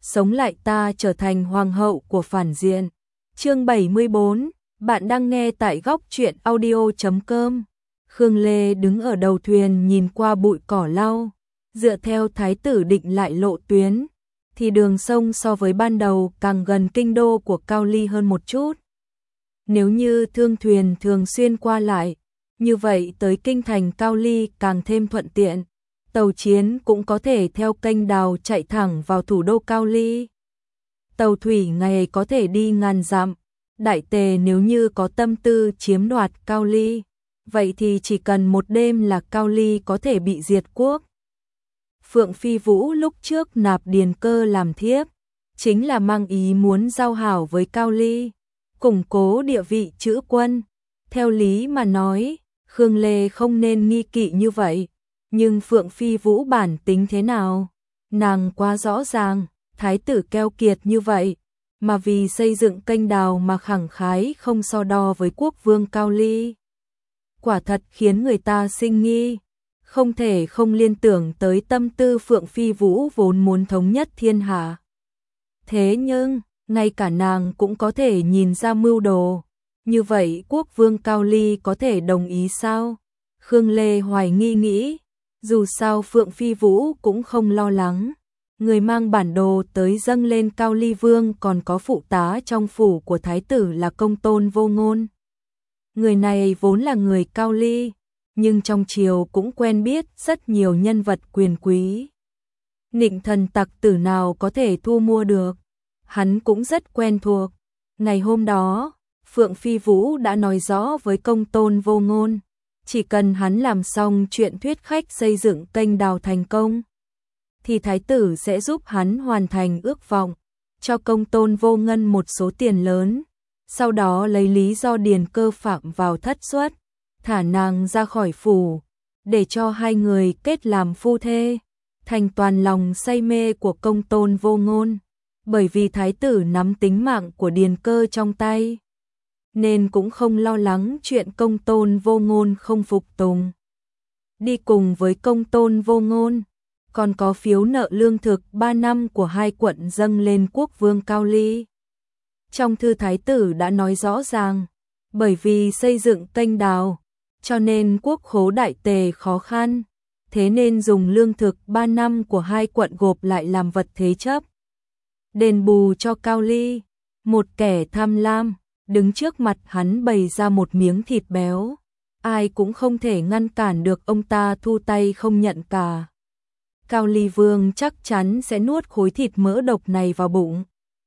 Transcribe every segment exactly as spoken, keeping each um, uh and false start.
sống lại ta trở thành hoàng hậu của phản diện. Chương bảy mươi bốn, bạn đang nghe tại góc truyện audio chấm com. Khương Lê đứng ở đầu thuyền nhìn qua bụi cỏ lau, dựa theo thái tử định lại lộ tuyến, thì đường sông so với ban đầu càng gần kinh đô của Cao Ly hơn một chút. Nếu như thương thuyền thường xuyên qua lại, như vậy tới kinh thành Cao Ly càng thêm thuận tiện. Tàu chiến cũng có thể theo kênh đào chạy thẳng vào thủ đô Cao Ly. Tàu thủy ngày có thể đi ngàn dặm. Đại tề nếu như có tâm tư chiếm đoạt Cao Ly, vậy thì chỉ cần một đêm là Cao Ly có thể bị diệt quốc. Phượng Phi Vũ lúc trước nạp Điền Cơ làm thiếp, chính là mang ý muốn giao hảo với Cao Ly, củng cố địa vị chữ quân. Theo lý mà nói, Khương Lê không nên nghi kỵ như vậy, nhưng Phượng Phi Vũ bản tính thế nào? Nàng quá rõ ràng, thái tử keo kiệt như vậy, mà vì xây dựng kênh đào mà khẳng khái không so đo với quốc vương Cao Ly. Quả thật khiến người ta sinh nghi, không thể không liên tưởng tới tâm tư Phượng Phi Vũ vốn muốn thống nhất thiên hạ. Thế nhưng, ngay cả nàng cũng có thể nhìn ra mưu đồ, như vậy quốc vương Cao Ly có thể đồng ý sao? Khương Lê hoài nghi nghĩ, dù sao Phượng Phi Vũ cũng không lo lắng. Người mang bản đồ tới dâng lên Cao Ly Vương còn có phụ tá trong phủ của thái tử là Công Tôn Vô Ngôn. Người này vốn là người Cao Ly, nhưng trong triều cũng quen biết rất nhiều nhân vật quyền quý. Nịnh thần tặc tử nào có thể thu mua được, hắn cũng rất quen thuộc. Ngày hôm đó, Phượng Phi Vũ đã nói rõ với Công Tôn Vô Ngôn, chỉ cần hắn làm xong chuyện thuyết khách xây dựng kênh đào thành công, thì thái tử sẽ giúp hắn hoàn thành ước vọng, cho Công Tôn Vô Ngân một số tiền lớn, sau đó lấy lý do Điền Cơ phạm vào thất suất, thả nàng ra khỏi phủ, để cho hai người kết làm phu thê. Thành toàn lòng say mê của Công Tôn Vô Ngôn, bởi vì thái tử nắm tính mạng của Điền Cơ trong tay, nên cũng không lo lắng chuyện Công Tôn Vô Ngôn không phục tùng. Đi cùng với Công Tôn Vô Ngôn, còn có phiếu nợ lương thực ba năm của hai quận dâng lên quốc vương Cao Ly. Trong thư thái tử đã nói rõ ràng, bởi vì xây dựng kênh đào, cho nên quốc khố đại tề khó khăn, thế nên dùng lương thực ba năm của hai quận gộp lại làm vật thế chấp. Đền bù cho Cao Ly, một kẻ tham lam, đứng trước mặt hắn bày ra một miếng thịt béo, ai cũng không thể ngăn cản được ông ta thu tay không nhận cả. Cao Ly Vương chắc chắn sẽ nuốt khối thịt mỡ độc này vào bụng.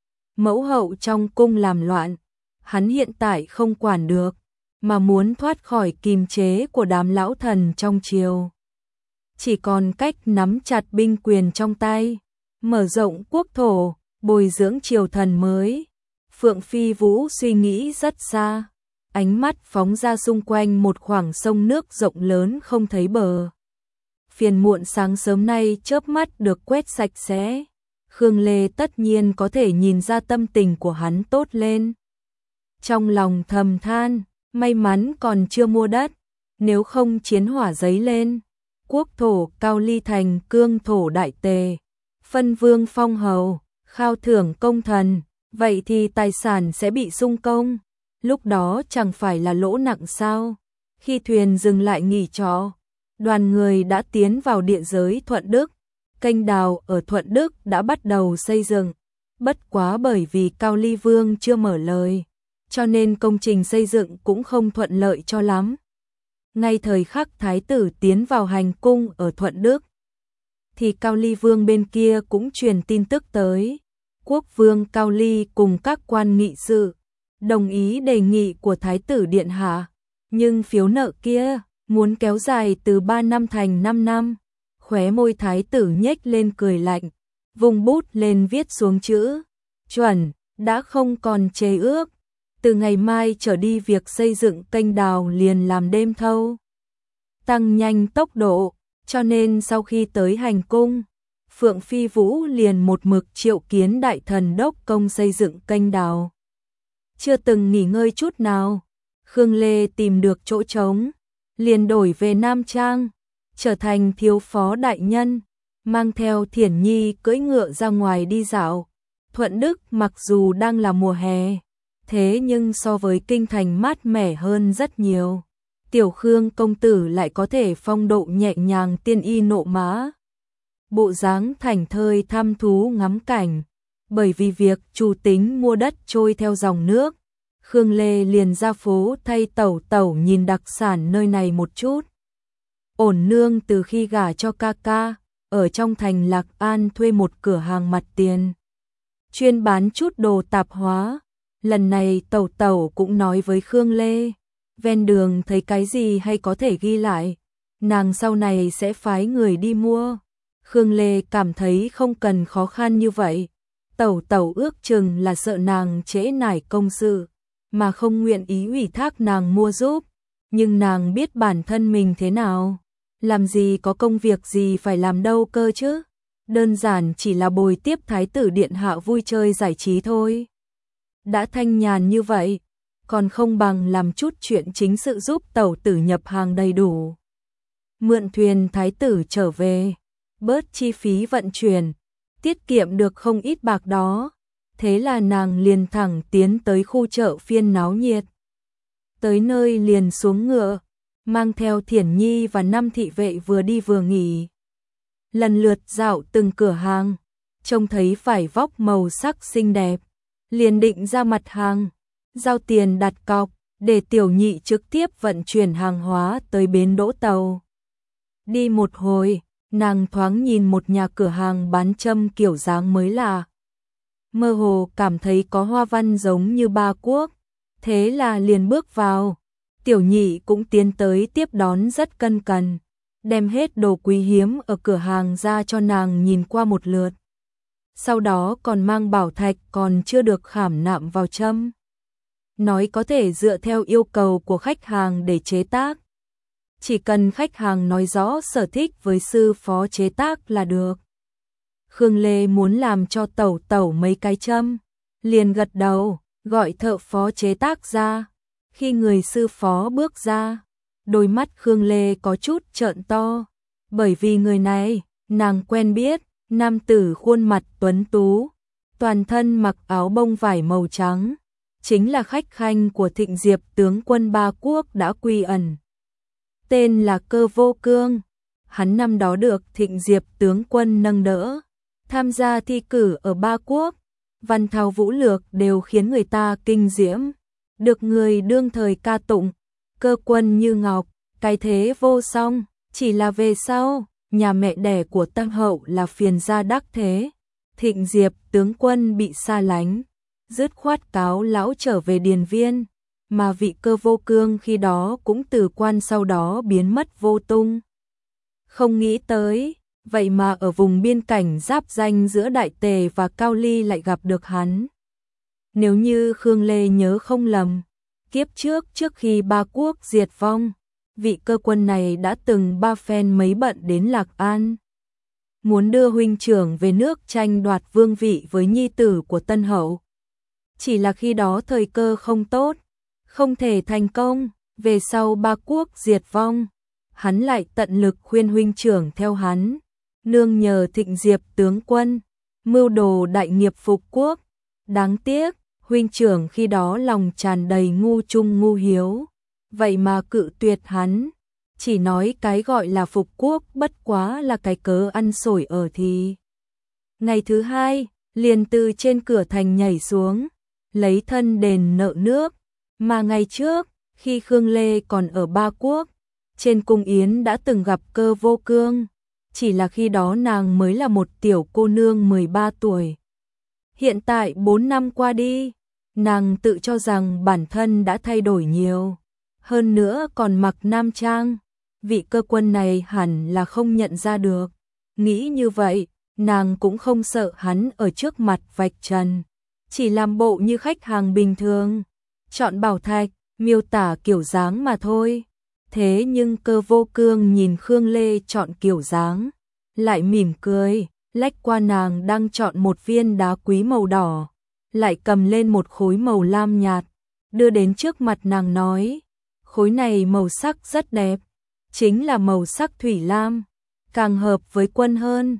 Mẫu hậu trong cung làm loạn, hắn hiện tại không quản được, mà muốn thoát khỏi kìm chế của đám lão thần trong triều. Chỉ còn cách nắm chặt binh quyền trong tay, mở rộng quốc thổ, bồi dưỡng triều thần mới. Phượng Phi Vũ suy nghĩ rất xa, ánh mắt phóng ra xung quanh một khoảng sông nước rộng lớn không thấy bờ. Phiền muộn sáng sớm nay chớp mắt được quét sạch sẽ. Khương Lê tất nhiên có thể nhìn ra tâm tình của hắn tốt lên. Trong lòng thầm than, may mắn còn chưa mua đất, nếu không chiến hỏa giấy lên. Quốc thổ Cao Ly thành cương thổ đại tề, phân vương phong hầu, khao thưởng công thần, vậy thì tài sản sẽ bị xung công. Lúc đó chẳng phải là lỗ nặng sao? Khi thuyền dừng lại nghỉ trọ, đoàn người đã tiến vào địa giới Thuận Đức. Kênh đào ở Thuận Đức đã bắt đầu xây dựng, bất quá bởi vì Cao Ly Vương chưa mở lời, cho nên công trình xây dựng cũng không thuận lợi cho lắm. Ngay thời khắc thái tử tiến vào hành cung ở Thuận Đức, thì Cao Ly Vương bên kia cũng truyền tin tức tới. Quốc vương Cao Ly cùng các quan nghị sự đồng ý đề nghị của thái tử điện hạ, nhưng phiếu nợ kia muốn kéo dài từ ba năm thành năm năm. Khóe môi thái tử nhếch lên cười lạnh, vùng bút lên viết xuống chữ chuẩn, đã không còn chế ước. Từ ngày mai trở đi việc xây dựng kênh đào liền làm đêm thâu, tăng nhanh tốc độ, cho nên sau khi tới hành cung, Phượng Phi Vũ liền một mực triệu kiến đại thần đốc công xây dựng kênh đào. Chưa từng nghỉ ngơi chút nào, Khương Lê tìm được chỗ trống, liền đổi về Nam Trang, trở thành thiếu phó đại nhân, mang theo Thiển Nhi cưỡi ngựa ra ngoài đi dạo. Thuận Đức mặc dù đang là mùa hè, thế nhưng so với kinh thành mát mẻ hơn rất nhiều. Tiểu Khương công tử lại có thể phong độ nhẹ nhàng tiên y nộ mã, bộ dáng thảnh thơi thăm thú ngắm cảnh. Bởi vì việc chủ tính mua đất trôi theo dòng nước, Khương Lê liền ra phố thay tẩu tẩu nhìn đặc sản nơi này một chút. Ổn nương từ khi gả cho ca ca, ở trong thành Lạc An thuê một cửa hàng mặt tiền, chuyên bán chút đồ tạp hóa. Lần này tẩu tẩu cũng nói với Khương Lê, ven đường thấy cái gì hay có thể ghi lại, nàng sau này sẽ phái người đi mua. Khương Lê cảm thấy không cần khó khăn như vậy. Tẩu tẩu ước chừng là sợ nàng trễ nải công sự, mà không nguyện ý ủy thác nàng mua giúp. Nhưng nàng biết bản thân mình thế nào, làm gì có công việc gì phải làm đâu cơ chứ. Đơn giản chỉ là bồi tiếp thái tử điện hạ vui chơi giải trí thôi. Đã thanh nhàn như vậy, còn không bằng làm chút chuyện chính sự giúp tẩu tử nhập hàng đầy đủ. Mượn thuyền thái tử trở về, bớt chi phí vận chuyển, tiết kiệm được không ít bạc đó. Thế là nàng liền thẳng tiến tới khu chợ phiên náo nhiệt. Tới nơi liền xuống ngựa, mang theo Thiển Nhi và năm thị vệ vừa đi vừa nghỉ. Lần lượt dạo từng cửa hàng, trông thấy vải vóc màu sắc xinh đẹp, liền định ra mặt hàng, giao tiền đặt cọc, để tiểu nhị trực tiếp vận chuyển hàng hóa tới bến đỗ tàu. Đi một hồi, nàng thoáng nhìn một nhà cửa hàng bán châm kiểu dáng mới lạ. Mơ hồ cảm thấy có hoa văn giống như Ba Quốc, thế là liền bước vào. Tiểu nhị cũng tiến tới tiếp đón rất cân cần, đem hết đồ quý hiếm ở cửa hàng ra cho nàng nhìn qua một lượt. Sau đó còn mang bảo thạch còn chưa được khảm nạm vào châm. Nói có thể dựa theo yêu cầu của khách hàng để chế tác. Chỉ cần khách hàng nói rõ sở thích với sư phó chế tác là được. Khương Lê muốn làm cho tẩu tẩu mấy cái châm, liền gật đầu, gọi thợ phó chế tác ra. Khi người sư phó bước ra, đôi mắt Khương Lê có chút trợn to, bởi vì người này, nàng quen biết, nam tử khuôn mặt tuấn tú, toàn thân mặc áo bông vải màu trắng, chính là khách khanh của Thịnh Diệp tướng quân Ba Quốc đã quy ẩn. Tên là Cơ Vô Cương, hắn năm đó được Thịnh Diệp tướng quân nâng đỡ, tham gia thi cử ở Ba Quốc, văn thao vũ lược đều khiến người ta kinh diễm, được người đương thời ca tụng, cơ quân như ngọc, cái thế vô song. Chỉ là về sau, nhà mẹ đẻ của Tam Hậu là phiền gia đắc thế, Thịnh Diệp tướng quân bị xa lánh, dứt khoát cáo lão trở về điền viên, mà vị Cơ Vô Cương khi đó cũng từ quan sau đó biến mất vô tung. Không nghĩ tới, vậy mà ở vùng biên cảnh giáp ranh giữa Đại Tề và Cao Ly lại gặp được hắn. Nếu như Khương Lê nhớ không lầm, kiếp trước trước khi Ba Quốc diệt vong, vị cơ quân này đã từng ba phen mấy bận đến Lạc An, muốn đưa huynh trưởng về nước tranh đoạt vương vị với nhi tử của Tân Hậu. Chỉ là khi đó thời cơ không tốt, không thể thành công. Về sau Ba Quốc diệt vong, hắn lại tận lực khuyên huynh trưởng theo hắn, nương nhờ Thịnh Diệp tướng quân, mưu đồ đại nghiệp phục quốc. Đáng tiếc, huynh trưởng khi đó lòng tràn đầy ngu trung ngu hiếu, vậy mà cự tuyệt hắn, chỉ nói cái gọi là phục quốc bất quá là cái cớ ăn xổi ở thì. Ngày thứ hai, liền từ trên cửa thành nhảy xuống, lấy thân đền nợ nước, mà ngày trước, khi Khương Lê còn ở Ba Quốc, trên cung yến đã từng gặp Cơ Vô Cương, chỉ là khi đó nàng mới là một tiểu cô nương mười ba tuổi. Hiện tại bốn năm qua đi, nàng tự cho rằng bản thân đã thay đổi nhiều, hơn nữa còn mặc nam trang, vị cơ quân này hẳn là không nhận ra được. Nghĩ như vậy, nàng cũng không sợ hắn ở trước mặt vạch trần, chỉ làm bộ như khách hàng bình thường, chọn bảo thạch, miêu tả kiểu dáng mà thôi. Thế nhưng Cơ Vô Cương nhìn Khương Lê chọn kiểu dáng, lại mỉm cười, lách qua nàng đang chọn một viên đá quý màu đỏ, lại cầm lên một khối màu lam nhạt, đưa đến trước mặt nàng nói, khối này màu sắc rất đẹp, chính là màu sắc thủy lam, càng hợp với quân hơn.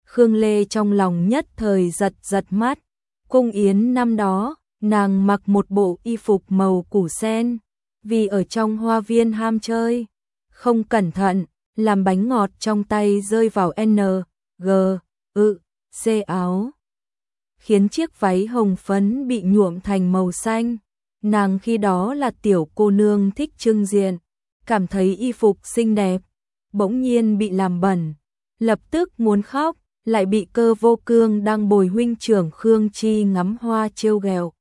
Khương Lê trong lòng nhất thời giật giật mắt. Cung yến năm đó, nàng mặc một bộ y phục màu củ sen, vì ở trong hoa viên ham chơi, không cẩn thận, làm bánh ngọt trong tay rơi vào N, G, ự, C áo, khiến chiếc váy hồng phấn bị nhuộm thành màu xanh. Nàng khi đó là tiểu cô nương thích trưng diện, cảm thấy y phục xinh đẹp, bỗng nhiên bị làm bẩn, lập tức muốn khóc, lại bị Cơ Vô Cương đang bồi huynh trưởng Khương Chi ngắm hoa trêu ghẹo.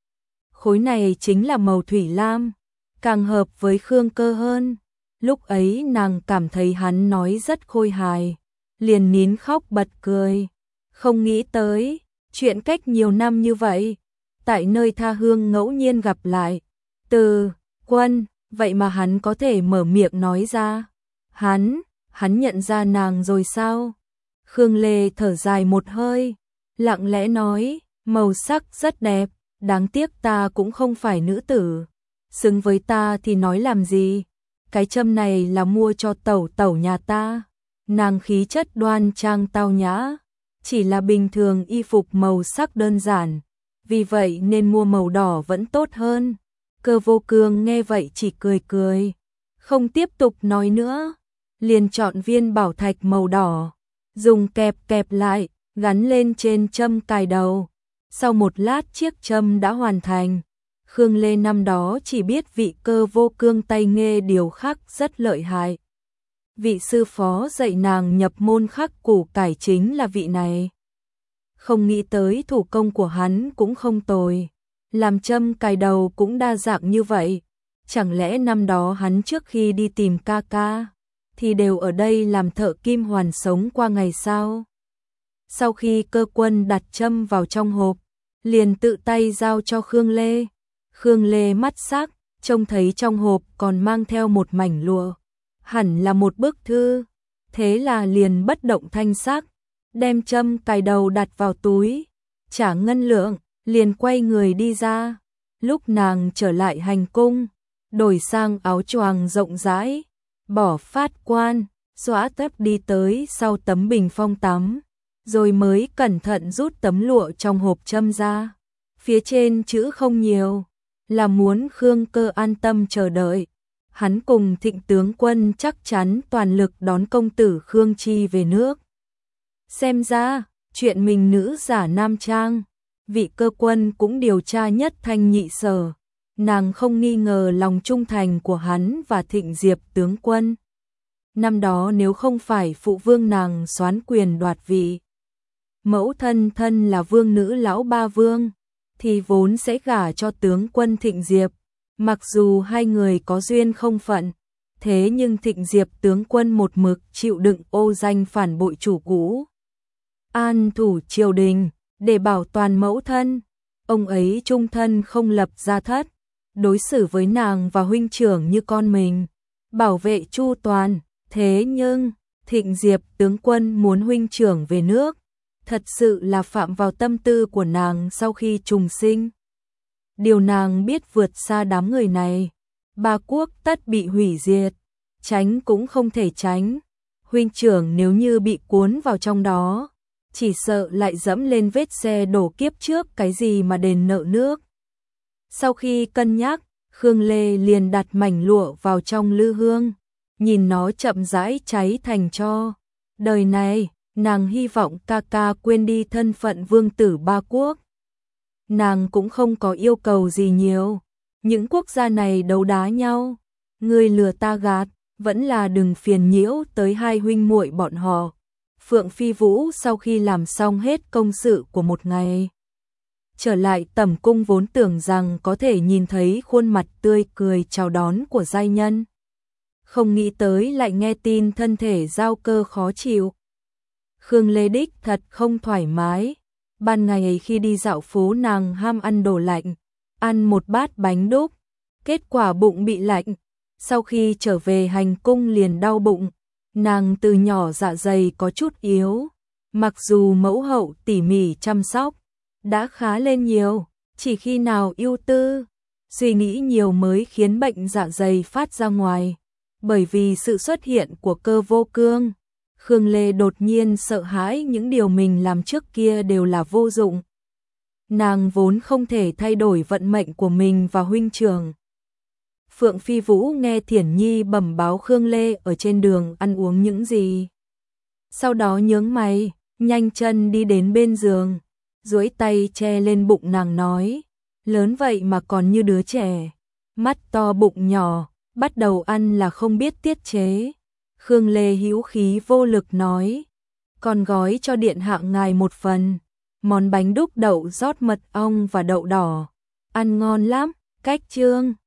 Khối này chính là màu thủy lam, càng hợp với Khương Cơ hơn. Lúc ấy nàng cảm thấy hắn nói rất khôi hài, liền nín khóc bật cười. Không nghĩ tới, chuyện cách nhiều năm như vậy, tại nơi tha hương ngẫu nhiên gặp lại. Từ Quân, vậy mà hắn có thể mở miệng nói ra. Hắn, hắn nhận ra nàng rồi sao? Khương Lê thở dài một hơi, lặng lẽ nói, màu sắc rất đẹp, đáng tiếc ta cũng không phải nữ tử. Xứng với ta thì nói làm gì? Cái châm này là mua cho tẩu tẩu nhà ta. Nàng khí chất đoan trang tao nhã, chỉ là bình thường y phục màu sắc đơn giản, vì vậy nên mua màu đỏ vẫn tốt hơn. Cơ Vô Cương nghe vậy chỉ cười cười, không tiếp tục nói nữa, liền chọn viên bảo thạch màu đỏ, dùng kẹp kẹp lại, gắn lên trên châm cài đầu. Sau một lát chiếc châm đã hoàn thành. Khương Lê năm đó chỉ biết vị Cơ Vô Cương tay nghề điều khắc rất lợi hại. Vị sư phó dạy nàng nhập môn khắc củ cải chính là vị này. Không nghĩ tới thủ công của hắn cũng không tồi, làm châm cài đầu cũng đa dạng như vậy. Chẳng lẽ năm đó hắn trước khi đi tìm ca ca thì đều ở đây làm thợ kim hoàn sống qua ngày sao? Sau khi Cơ Quân đặt châm vào trong hộp, liền tự tay giao cho Khương Lê. Khương Lê mắt sắc, trông thấy trong hộp còn mang theo một mảnh lụa, hẳn là một bức thư, thế là liền bất động thanh sắc, đem châm cài đầu đặt vào túi, trả ngân lượng, liền quay người đi ra. Lúc nàng trở lại hành cung, đổi sang áo choàng rộng rãi, bỏ phát quan, xõa tóc đi tới sau tấm bình phong tắm, rồi mới cẩn thận rút tấm lụa trong hộp châm ra. Phía trên chữ không nhiều, là muốn Khương Cơ an tâm chờ đợi. Hắn cùng Thịnh tướng quân chắc chắn toàn lực đón công tử Khương Chi về nước. Xem ra, chuyện mình nữ giả nam trang, vị Cơ Quân cũng điều tra nhất thanh nhị sở. Nàng không nghi ngờ lòng trung thành của hắn và Thịnh Diệp tướng quân. Năm đó nếu không phải phụ vương nàng soán quyền đoạt vị, mẫu thân thân là vương nữ lão ba vương, thì vốn sẽ gả cho tướng quân Thịnh Diệp. Mặc dù hai người có duyên không phận, thế nhưng Thịnh Diệp tướng quân một mực chịu đựng ô danh phản bội chủ cũ, an thủ triều đình để bảo toàn mẫu thân. Ông ấy trung thân không lập gia thất, đối xử với nàng và huynh trưởng như con mình, bảo vệ chu toàn. Thế nhưng Thịnh Diệp tướng quân muốn huynh trưởng về nước, thật sự là phạm vào tâm tư của nàng sau khi trùng sinh. Điều nàng biết vượt xa đám người này, ba quốc tất bị hủy diệt, tránh cũng không thể tránh. Huynh trưởng nếu như bị cuốn vào trong đó, chỉ sợ lại dẫm lên vết xe đổ kiếp trước cái gì mà đền nợ nước. Sau khi cân nhắc, Khương Lê liền đặt mảnh lụa vào trong lư hương, nhìn nó chậm rãi cháy thành tro. Đời này, nàng hy vọng ca ca quên đi thân phận vương tử ba quốc. Nàng cũng không có yêu cầu gì nhiều, những quốc gia này đấu đá nhau, ngươi lừa ta gạt, vẫn là đừng phiền nhiễu tới hai huynh muội bọn họ. Phượng Phi Vũ sau khi làm xong hết công sự của một ngày, trở lại tẩm cung vốn tưởng rằng có thể nhìn thấy khuôn mặt tươi cười chào đón của giai nhân. Không nghĩ tới lại nghe tin thân thể giao cơ khó chịu. Khương Lê đích thật không thoải mái. Ban ngày khi đi dạo phố nàng ham ăn đồ lạnh, ăn một bát bánh đúc, kết quả bụng bị lạnh. Sau khi trở về hành cung liền đau bụng, nàng từ nhỏ dạ dày có chút yếu, mặc dù mẫu hậu tỉ mỉ chăm sóc, đã khá lên nhiều, chỉ khi nào ưu tư, suy nghĩ nhiều mới khiến bệnh dạ dày phát ra ngoài. Bởi vì sự xuất hiện của Cơ Vô Cương, Khương Lê đột nhiên sợ hãi những điều mình làm trước kia đều là vô dụng. Nàng vốn không thể thay đổi vận mệnh của mình và huynh trưởng. Phượng Phi Vũ nghe Thiển Nhi bẩm báo Khương Lê ở trên đường ăn uống những gì. Sau đó nhướng mày, nhanh chân đi đến bên giường, duỗi tay che lên bụng nàng nói, lớn vậy mà còn như đứa trẻ, mắt to bụng nhỏ, bắt đầu ăn là không biết tiết chế. Khương Lê hữu khí vô lực nói, còn gói cho điện hạ ngài một phần, món bánh đúc đậu rót mật ong và đậu đỏ, ăn ngon lắm, cách chương.